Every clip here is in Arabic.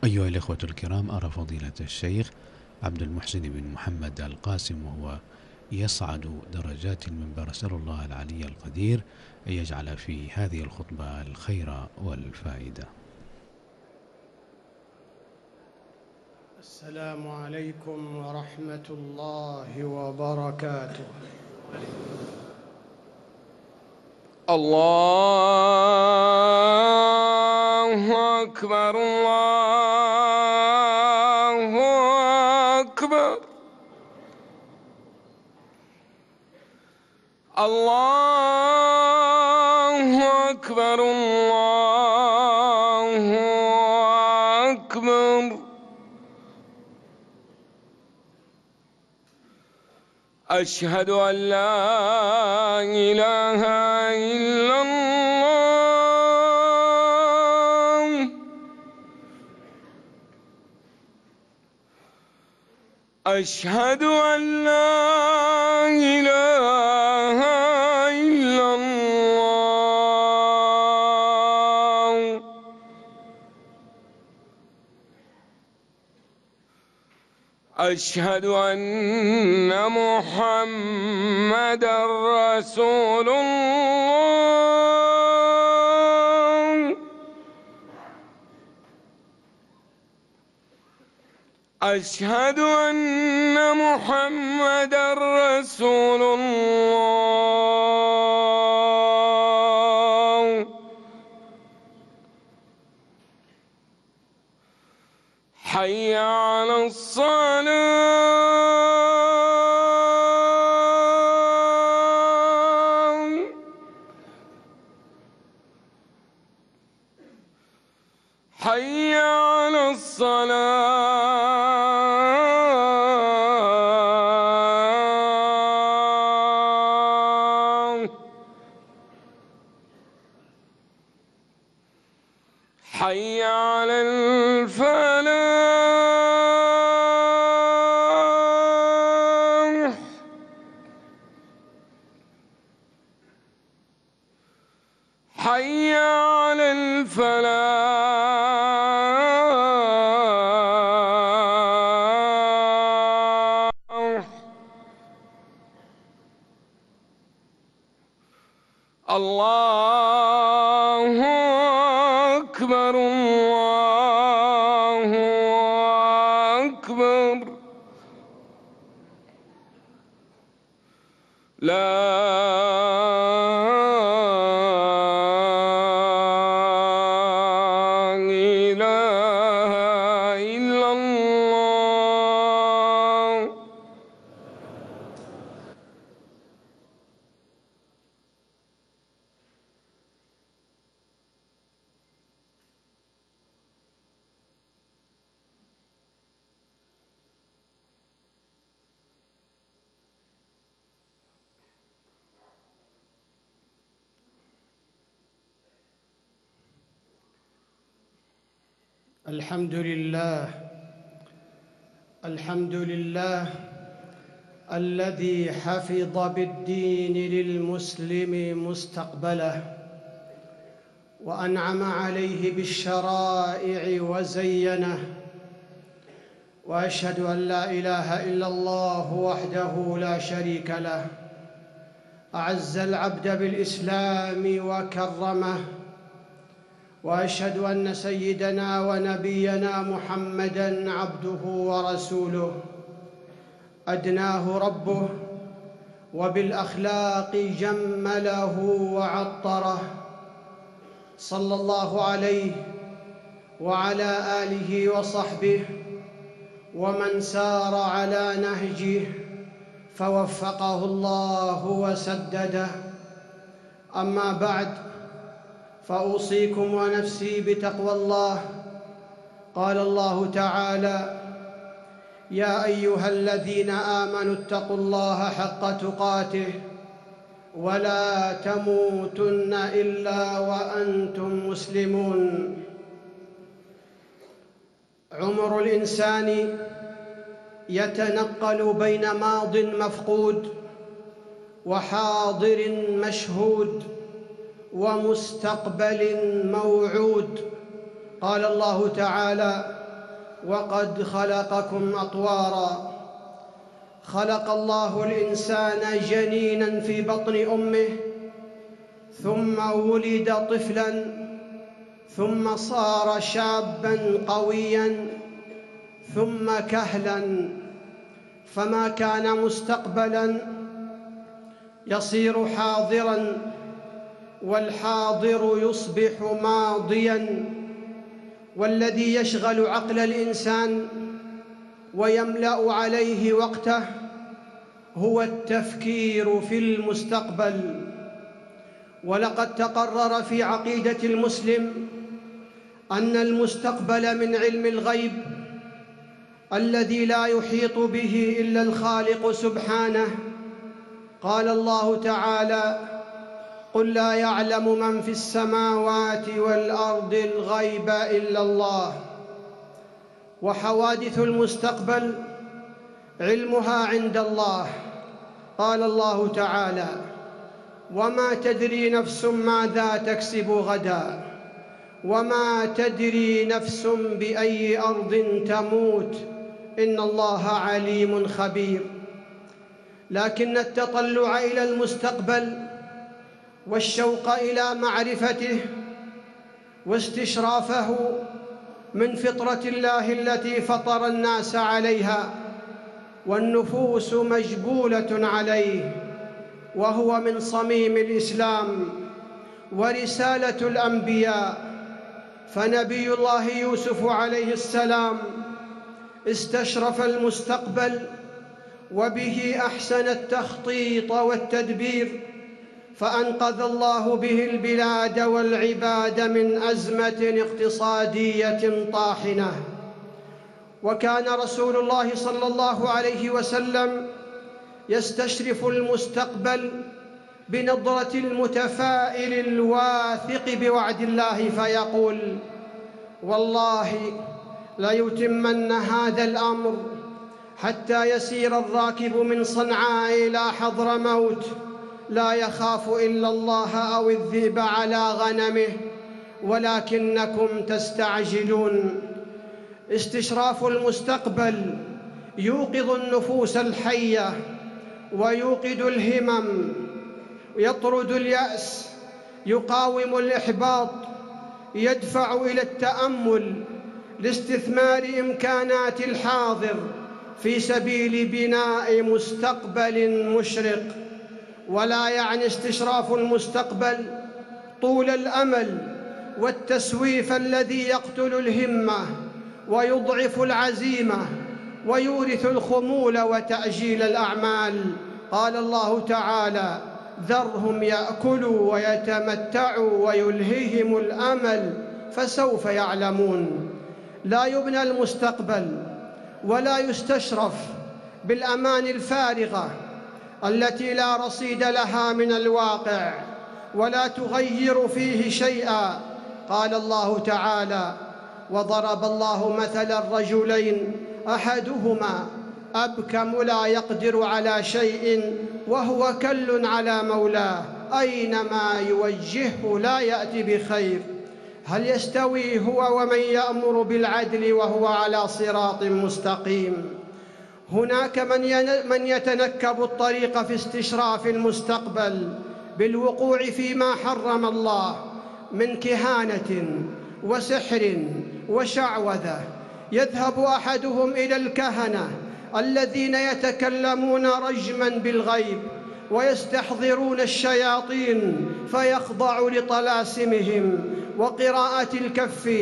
أيها الإخوة الكرام، أرى فضيلة الشيخ عبد المحسن بن محمد القاسم وهو يصعد درجات المنبر، أسأل الله العلي القدير أن يجعل في هذه الخطبة الخير والفائدة. السلام عليكم ورحمة الله وبركاته. الله أكبر، الله أكبر، الله أكبر، الله أكبر. أشهد أن لا إله إلا الله، أشهد أن لا إله إلا الله، أشهد أن محمدًا رسول الله، أشهد أن محمدًا رسول الله. حي على الصلاة، حي على الصلاة، حي على الفلاح، حي على الفلاح. الله أكبر، الله أكبر. لا إله إلا الله. الحمد لله، الحمد لله الذي حفظ بالدين للمسلم مستقبله، وأنعم عليه بالشرائع وزينه. وأشهد أن لا إله إلا الله وحده لا شريك له، أعز العبد بالإسلام وكرمه. وأشهد أن سيدنا ونبينا محمدًا عبده ورسوله، أدناه ربه وبالأخلاق جمله وعطره، صلى الله عليه وعلى آله وصحبه ومن سار على نهجه فوفقه الله وسدده. أما بعد، فأوصيكم ونفسي بتقوى الله. قال الله تعالى: يا أيها الذين آمنوا اتقوا الله حق تقاته ولا تموتن إلا وأنتم مسلمون. عمر الإنسان يتنقل بين ماضٍ مفقود وحاضر مشهود ومستقبل موعود. قال الله تعالى: وقد خلقكم أطوارا. خلق الله الإنسان جنينا في بطن أمه، ثم ولد طفلا، ثم صار شابا قويا، ثم كهلا، فما كان مستقبلا يصير حاضرا، والحاضر يصبح ماضيا. والذي يشغل عقل الإنسان ويملأ عليه وقته هو التفكير في المستقبل. ولقد تقرر في عقيدة المسلم أن المستقبل من علم الغيب الذي لا يحيط به إلا الخالق سبحانه. قال الله تعالى: قل لا يعلم من في السماوات والأرض الغيب إلا الله. وحوادث المستقبل علمها عند الله. قال الله تعالى: وما تدري نفس ماذا تكسب غدا، وما تدري نفس بأي أرض تموت، إن الله عليم خبير. لكن التطلع إلى المستقبل والشوق إلى معرفته واستشرافه من فطرة الله التي فطر الناس عليها، والنفوس مجبولة عليه، وهو من صميم الإسلام ورسالة الأنبياء. فنبي الله يوسف عليه السلام استشرف المستقبل، وبه أحسن التخطيط والتدبير، فأنقذ الله به البلاد والعباد من أزمة اقتصادية طاحنة. وكان رسول الله صلى الله عليه وسلم يستشرف المستقبل بنظرة المتفائل الواثق بوعد الله، فيقول: والله ليتمن هذا الأمر حتى يسير الراكب من صنعاء إلى حضرموت لا يخاف إلا الله أو الذئب على غنمه، ولكنكم تستعجلون. استشراف المستقبل يوقظ النفوس الحية، ويوقد الهمم، يطرد اليأس، يقاوم الإحباط، يدفع إلى التأمل لاستثمار إمكانات الحاضر في سبيل بناء مستقبل مشرق. ولا يعني استشراف المستقبل طول الأمل والتسويف الذي يقتل الهمة ويضعف العزيمة ويورث الخمول وتأجيل الأعمال. قال الله تعالى: ذرهم يأكلوا ويتمتعوا ويلههم الأمل فسوف يعلمون. لا يبنى المستقبل ولا يستشرف بالأمان الفارغة التي لا رصيد لها من الواقع ولا تغير فيه شيئا. قال الله تعالى: وضرب الله مثلا رجلين أحدهما أبكم لا يقدر على شيء وهو كل على مولاه أينما يوجهه لا يأتي بخير، هل يستوي هو ومن يأمر بالعدل وهو على صراط مستقيم؟ هناك من يتنكب الطريق في استشراف المستقبل بالوقوع فيما حرم الله من كهانة وسحر وشعوذة. يذهب أحدهم إلى الكهنة الذين يتكلمون رجماً بالغيب ويستحضرون الشياطين فيخضع لطلاسمهم وقراءة الكف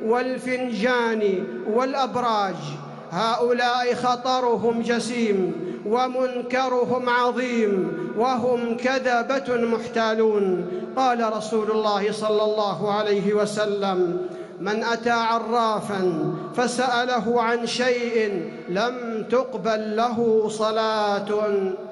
والفنجان والأبراج. هؤلاء خطرهم جسيم ومنكرهم عظيم، وهم كذبة محتالون. قال رسول الله صلى الله عليه وسلم: من أتى عرافاً فسأله عن شيء لم تقبل له صلاة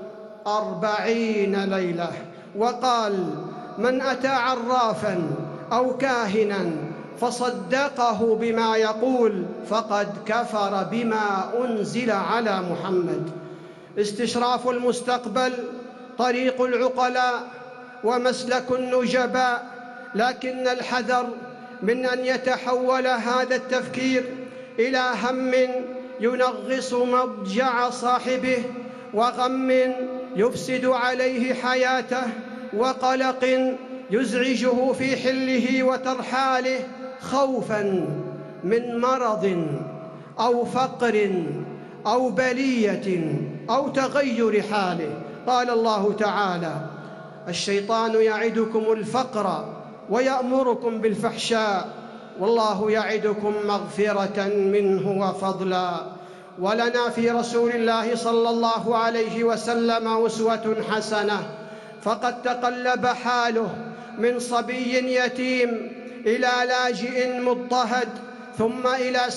40 ليلة. وقال: من أتى عرافاً أو كاهناً فصدقه بما يقول فقد كفر بما أنزل على محمد. استشراف المستقبل طريق العقلاء ومسلك النجباء، لكن الحذر من أن يتحول هذا التفكير إلى هم ينغص مضجع صاحبه، وغم يفسد عليه حياته، وقلق يزعجه في حله وترحاله، خوفاً من مرض أو فقر أو بلية أو تغير حاله. قال الله تعالى: الشيطان يعدكم الفقر ويأمركم بالفحشاء والله يعدكم مغفرة منه وفضلا. ولنا في رسول الله صلى الله عليه وسلم أسوة حسنة، فقد تقلب حاله من صبي يتيم إلى لاجئ مضطهد، ثم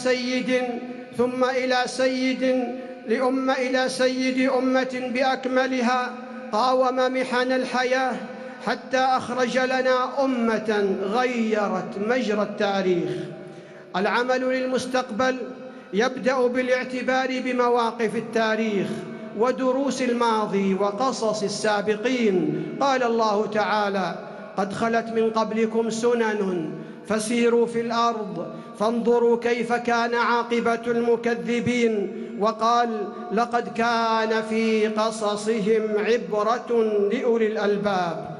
إلى سيد أمة بأكملها، قاوم محن الحياة حتى أخرج لنا أمة غيرت مجرى التاريخ. العمل للمستقبل يبدأ بالاعتبار بمواقف التاريخ ودروس الماضي وقصص السابقين. قال الله تعالى: قد خلت من قبلكم سنن فسيروا في الأرض فانظروا كيف كان عاقبة المكذبين. وقال: لقد كان في قصصهم عبرة لأولي الألباب.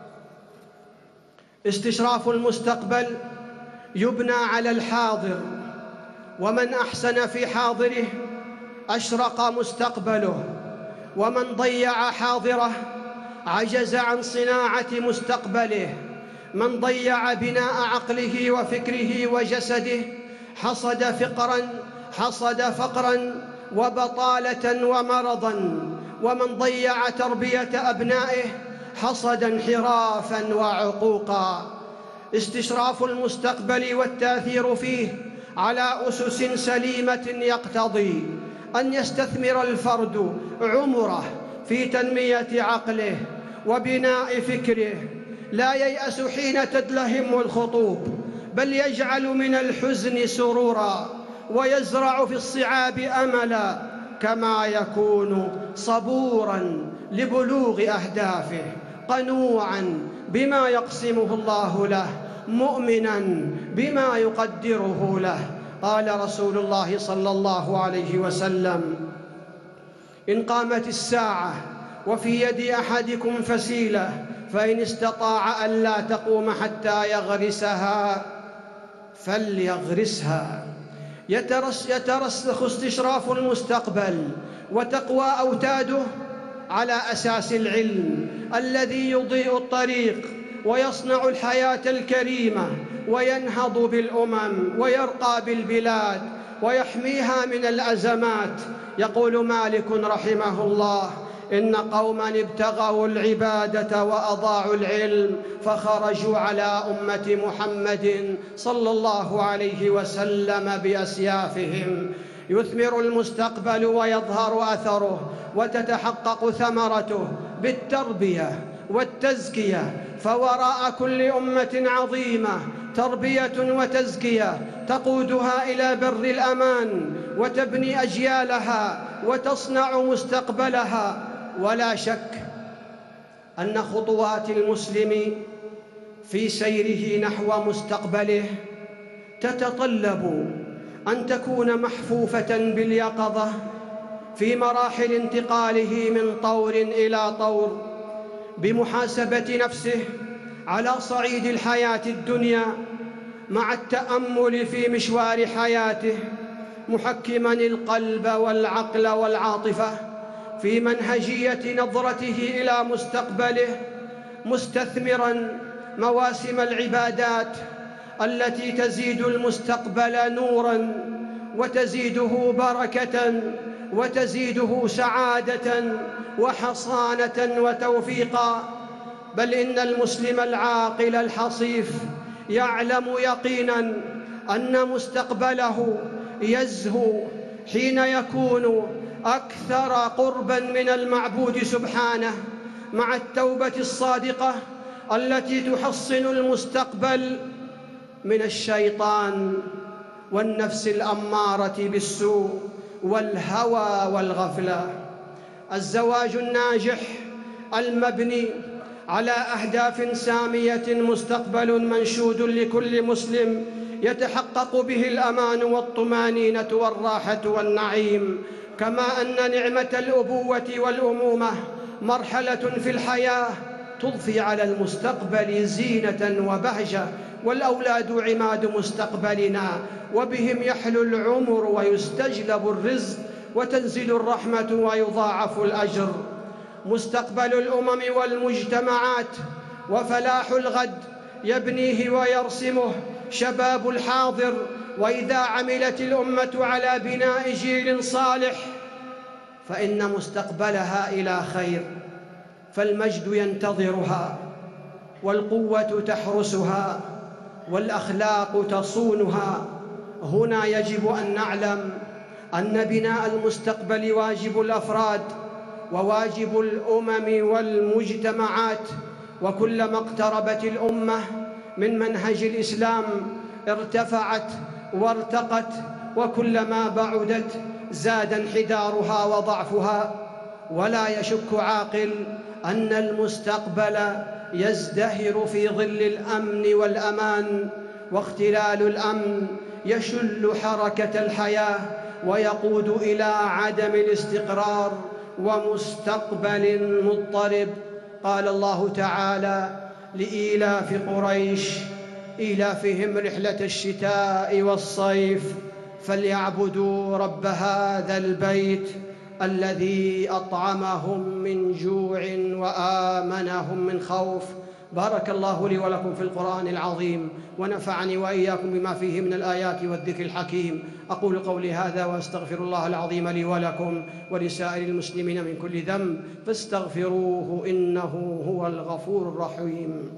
استشراف المستقبل يبنى على الحاضر، ومن أحسن في حاضره أشرق مستقبله، ومن ضيع حاضره عجز عن صناعة مستقبله. من ضيع بناء عقله وفكره وجسده حصد فقراً وبطالة ومرضاً، ومن ضيع تربية أبنائه حصد انحرافاً وعقوقاً. استشراف المستقبل والتأثير فيه على أسس سليمة يقتضي أن يستثمر الفرد عمره في تنمية عقله وبناء فكره، لا ييأس حين تدلهم الخطوب، بل يجعل من الحزن سروراً ويزرع في الصعاب أملاً، كما يكون صبوراً لبلوغ أهدافه، قنوعاً بما يقسمه الله له، مؤمناً بما يقدره له. قال رسول الله صلى الله عليه وسلم: إن قامت الساعة وفي يد أحدكم فسيلة فإن استطاع أن لا تقوم حتى يغرسها فليغرسها. يترسخ استشراف المستقبل وتقوى أوتاده على أساس العلم الذي يضيء الطريق ويصنع الحياة الكريمة، وينهض بالأمم ويرقى بالبلاد ويحميها من الأزمات. يقول مالك رحمه الله: إن قوماً ابتغوا العبادة وأضاعوا العلم فخرجوا على أمة محمد صلى الله عليه وسلم بأسيافهم. يثمر المستقبل ويظهر أثره وتتحقق ثمرته بالتربية والتزكية، فوراء كل أمة عظيمة تربية وتزكية تقودها إلى بر الأمان وتبني أجيالها وتصنع مستقبلها. ولا شك أن خطوات المسلم في سيره نحو مستقبله تتطلب أن تكون محفوفة باليقظة في مراحل انتقاله من طور إلى طور، بمحاسبة نفسه على صعيد الحياة الدنيا مع التأمل في مشوار حياته، محكماً القلب والعقل والعاطفة في منهجية نظرته إلى مستقبله، مستثمراً مواسم العبادات التي تزيد المستقبل نوراً وتزيده بركة وتزيده سعادة وحصانة وتوفيقا. بل إن المسلم العاقل الحصيف يعلم يقيناً أن مستقبله يزهو حين يكون أكثر قرباً من المعبود سبحانه، مع التوبة الصادقة التي تحصن المستقبل من الشيطان والنفس الأمارة بالسوء والهوى والغفلة. الزواج الناجح المبني على أهداف سامية مستقبل منشود لكل مسلم يتحقق به الأمان والطمأنينة والراحة والنعيم. كما أن نعمة الأبوة والأمومة مرحلة في الحياة تضفي على المستقبل زينة وبهجة، والأولاد عماد مستقبلنا، وبهم يحلو العمر ويستجلب الرزق وتنزل الرحمة ويضاعف الأجر. مستقبل الأمم والمجتمعات وفلاح الغد يبنيه ويرسمه شباب الحاضر، وإذا عملت الأمة على بناء جيل صالح فإن مستقبلها إلى خير، فالمجد ينتظرها، والقوة تحرسها، والأخلاق تصونها. هنا يجب أن نعلم أن بناء المستقبل واجب الأفراد وواجب الأمم والمجتمعات، وكلما اقتربت الأمة من منهج الإسلام ارتفعت وارتقت، وكلما بعدت زاد انحدارها وضعفها. ولا يشك عاقل أن المستقبل يزدهر في ظل الأمن والأمان، واختلال الأمن يشل حركة الحياة ويقود إلى عدم الاستقرار ومستقبل مضطرب. قال الله تعالى: لإيلاف قريش إيلافهم رحلة الشتاء والصيف فليعبدوا رب هذا البيت الذي أطعمهم من جوع وآمنهم من خوف. بارك الله لي ولكم في القرآن العظيم، ونفعني وإياكم بما فيه من الآيات والذكر الحكيم. أقول قولي هذا وأستغفر الله العظيم لي ولكم ولسائر المسلمين من كل ذنب، فاستغفروه إنه هو الغفور الرحيم.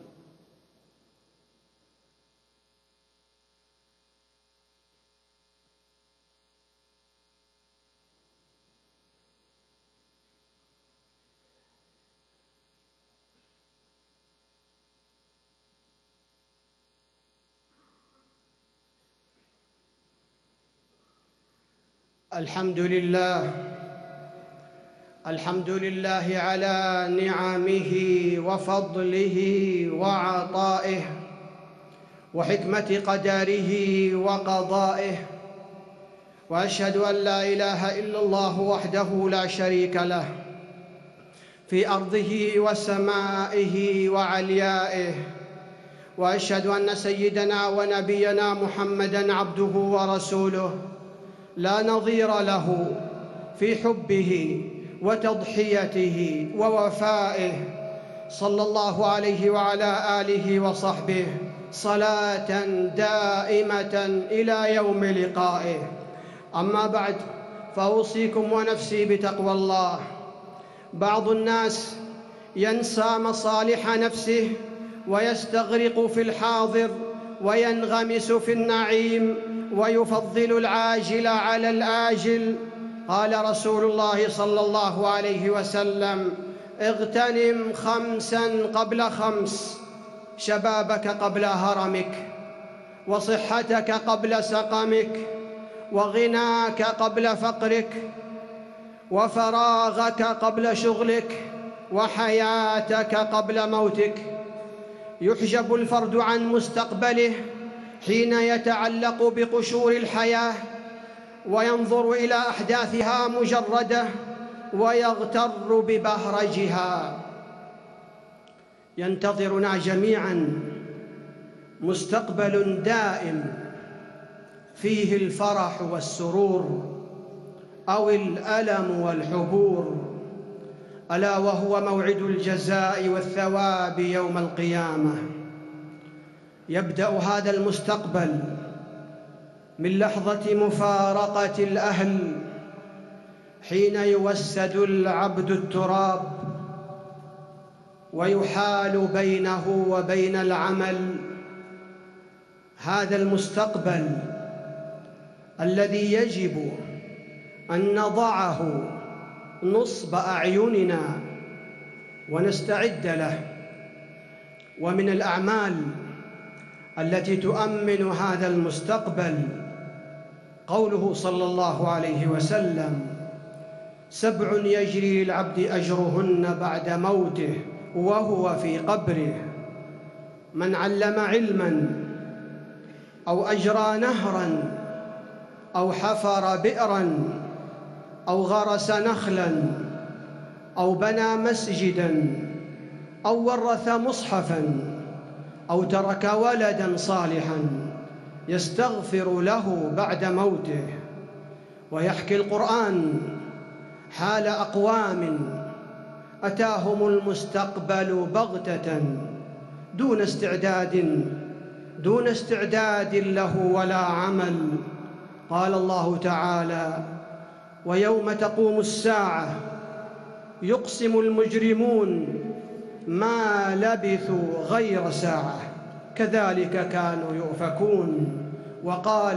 الحمد لله على نعمه وفضله وعطائه وحكمة قدره وقضائه، وأشهد أن لا إله إلا الله وحده لا شريك له في أرضه وسمائه وعليائه، وأشهد أن سيدنا ونبينا محمدًا عبده ورسوله لا نظير له في حبه وتضحيته ووفائه، صلى الله عليه وعلى آله وصحبه صلاة دائمة إلى يوم لقائه. أما بعد، فأوصيكم ونفسي بتقوى الله. بعض الناس ينسى مصالح نفسه ويستغرق في الحاضر وينغمس في النعيم ويفضل العاجل على الآجل. قال رسول الله صلى الله عليه وسلم: اغتنم 5 قبل 5، شبابك قبل هرمك، وصحتك قبل سقمك، وغناك قبل فقرك، وفراغك قبل شغلك، وحياتك قبل موتك. يحجب الفرد عن مستقبله حين يتعلق بقشور الحياة وينظر إلى أحداثها مجردة ويغتر ببهرجها. ينتظرنا جميعاً مستقبل دائم فيه الفرح والسرور أو الألم والحبور، ألا وهو موعد الجزاء والثواب يوم القيامة. يبدأ هذا المستقبل من لحظة مفارقة الأهل، حين يوسد العبد التراب ويحال بينه وبين العمل. هذا المستقبل الذي يجب أن نضعه نصب أعيننا ونستعد له. ومن الأعمال التي تؤمن هذا المستقبل قوله صلى الله عليه وسلم: 7 يجري للعبد أجرهن بعد موته وهو في قبره: من علم علماً أو أجرى نهراً أو حفر بئراً أو غرس نخلاً أو بنى مسجداً أو ورث مصحفاً أو ترك ولداً صالحاً يستغفر له بعد موته. ويحكي القرآن حال أقوام أتاهم المستقبل بغتة دون استعداد له ولا عمل. قال الله تعالى: ويوم تقوم الساعة يقسم المجرمون ما لبثوا غير ساعة كذلك كانوا يؤفكون. وقال: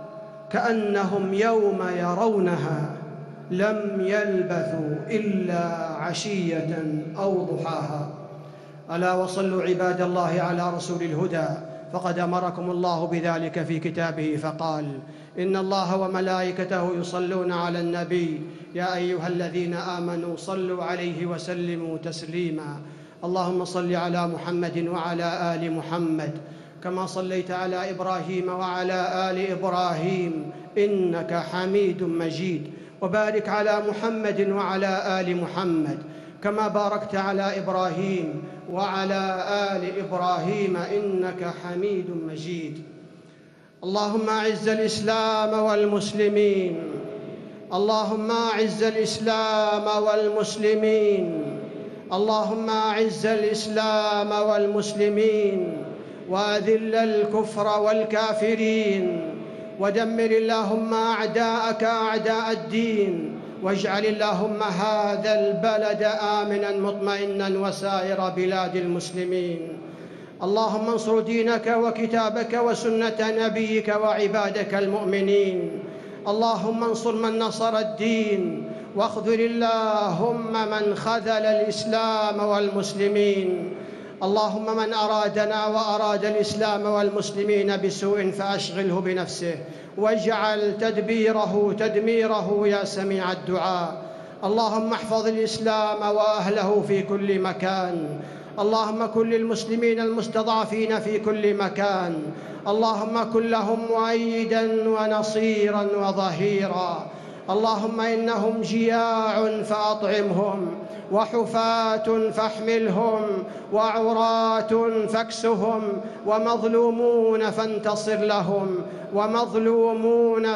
كأنهم يوم يرونها لم يلبثوا إلا عشية أو ضحاها. ألا وصلوا عباد الله على رسول الهدى، فقد أمركم الله بذلك في كتابه فقال: إن الله وملائكته يصلون على النبي يا أيها الذين آمنوا صلوا عليه وسلموا تسليما. اللهم صل على محمد وعلى آل محمد كما صليت على إبراهيم وعلى آل إبراهيم إنك حميد مجيد، وبارك على محمد وعلى آل محمد كما باركت على إبراهيم وعلى آل إبراهيم إنك حميد مجيد. اللهم أعز الإسلام والمسلمين، اللهم أعز الإسلام والمسلمين، اللهم أعز الإسلام والمسلمين، وأذل الكفر والكافرين، ودمر اللهم أعداءك أعداء الدين، واجعل اللهم هذا البلد آمناً مطمئناً وسائر بلاد المسلمين. اللهم انصر دينك وكتابك وسنة نبيك وعبادك المؤمنين. اللهم انصر من نصر الدين، واخذل اللهم من خذل الإسلام والمسلمين. اللهم من أرادنا وأراد الإسلام والمسلمين بسوء فأشغله بنفسه، واجعل تدميره يا سميع الدعاء. اللهم احفظ الإسلام وأهله في كل مكان. اللهم كن للمسلمين المستضعفين في كل مكان. اللهم كن لهم مؤيداً ونصيراً وظهيراً. اللهم إنهم جياع فأطعمهم، وحفاة فاحملهم، وعراة فاكسهم، ومظلومون فانتصر لهم، ومظلومون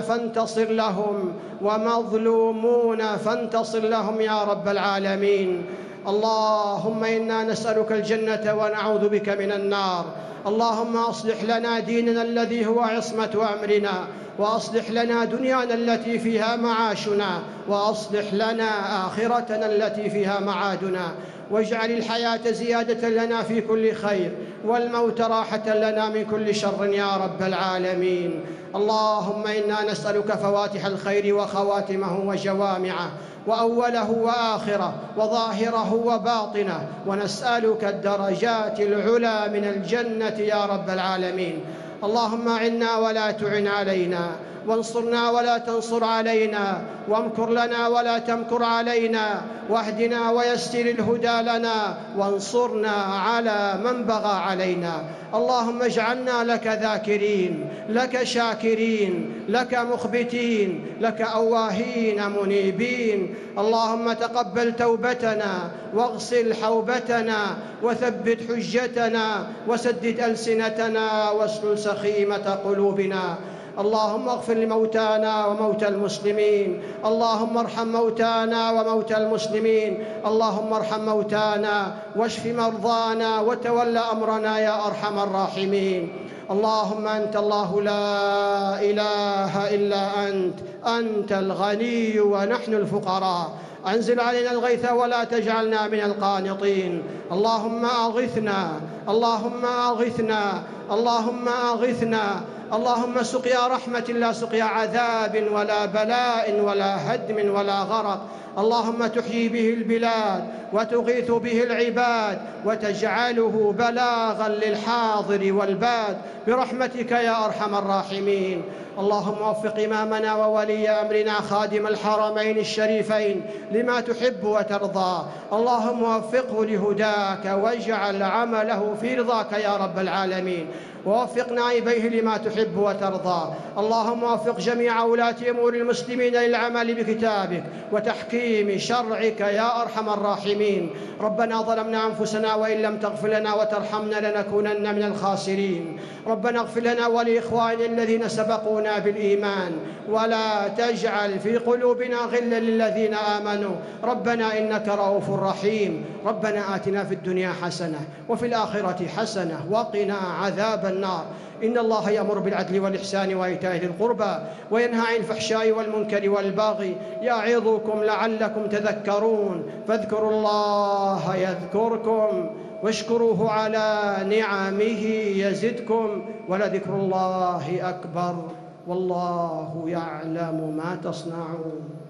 فانتصر لهم يا رب العالمين. اللهم إنا نسألك الجنة ونعوذ بك من النار. اللهم أصلح لنا ديننا الذي هو عصمة أمرنا، وأصلح لنا دنيانا التي فيها معاشنا، وأصلح لنا آخرتنا التي فيها معادنا، واجعل الحياة زيادة لنا في كل خير، والموت راحة لنا من كل شر يا رب العالمين. اللهم إنا نسألك فواتح الخير وخواتمه وجوامعه، وأوله وآخره، وظاهره وباطنه، ونسألك الدرجات العلى من الجنة يا رب العالمين. اللهم أعنا ولا تعن علينا، وانصرنا ولا تنصر علينا، وامكر لنا ولا تمكر علينا، واهدنا ويسر الهدى لنا، وانصرنا على من بغى علينا. اللهم اجعلنا لك ذاكرين، لك شاكرين، لك مخبتين، لك أواهين منيبين. اللهم تقبل توبتنا، واغسل حوبتنا، وثبت حجتنا، وسدد ألسنتنا، واسلل سخيمة قلوبنا. اللهم اغفر لموتانا وموتى المسلمين. اللهم ارحم موتانا وموتى المسلمين. اللهم ارحم موتانا، واشف مرضانا، وتول أمرنا يا أرحم الراحمين. اللهم أنت الله لا إله إلا أنت الغني ونحن الفقراء. أنزل علينا الغيث ولا تجعلنا من القانطين. اللهم أغثنا، اللهم أغثنا، اللهم أغثنا. اللهم سقيا رحمة لا سقيا عذاب ولا بلاء ولا هدم ولا غرق. اللهم تحيي به البلاد، وتغيث به العباد، وتجعله بلاغا للحاضر والباد برحمتك يا أرحم الراحمين. اللهم وفق إمامنا وولي أمرنا خادم الحرمين الشريفين لما تحب وترضى، اللهم وفقه لهداك واجعل عمله في رضاك يا رب العالمين، ووفق نائبيه لما تحب وترضى. اللهم وفق جميع ولاة أمور المسلمين للعمل بكتابك وتحكيم شرعك يا أرحم الراحمين. ربنا ظلمنا أنفسنا وإن لم تغفر لنا وترحمنا لنكونن من الخاسرين. ربنا اغفر لنا ولإخواننا الذين سبقونا بالإيمان ولا تجعل في قلوبنا غلا للذين آمنوا ربنا إنك رؤوف رحيم. ربنا آتنا في الدنيا حسنة وفي الآخرة حسنة وقنا عذاب النار. إن الله يأمر بالعدل والإحسان وإيتاء ذي القربى وينهى عن الفحشاء والمنكر والبغي يعظكم لعلكم تذكرون. فاذكروا الله يذكركم واشكروه على نعمه يزدكم ولذكر الله أكبر والله يعلم ما تصنعون.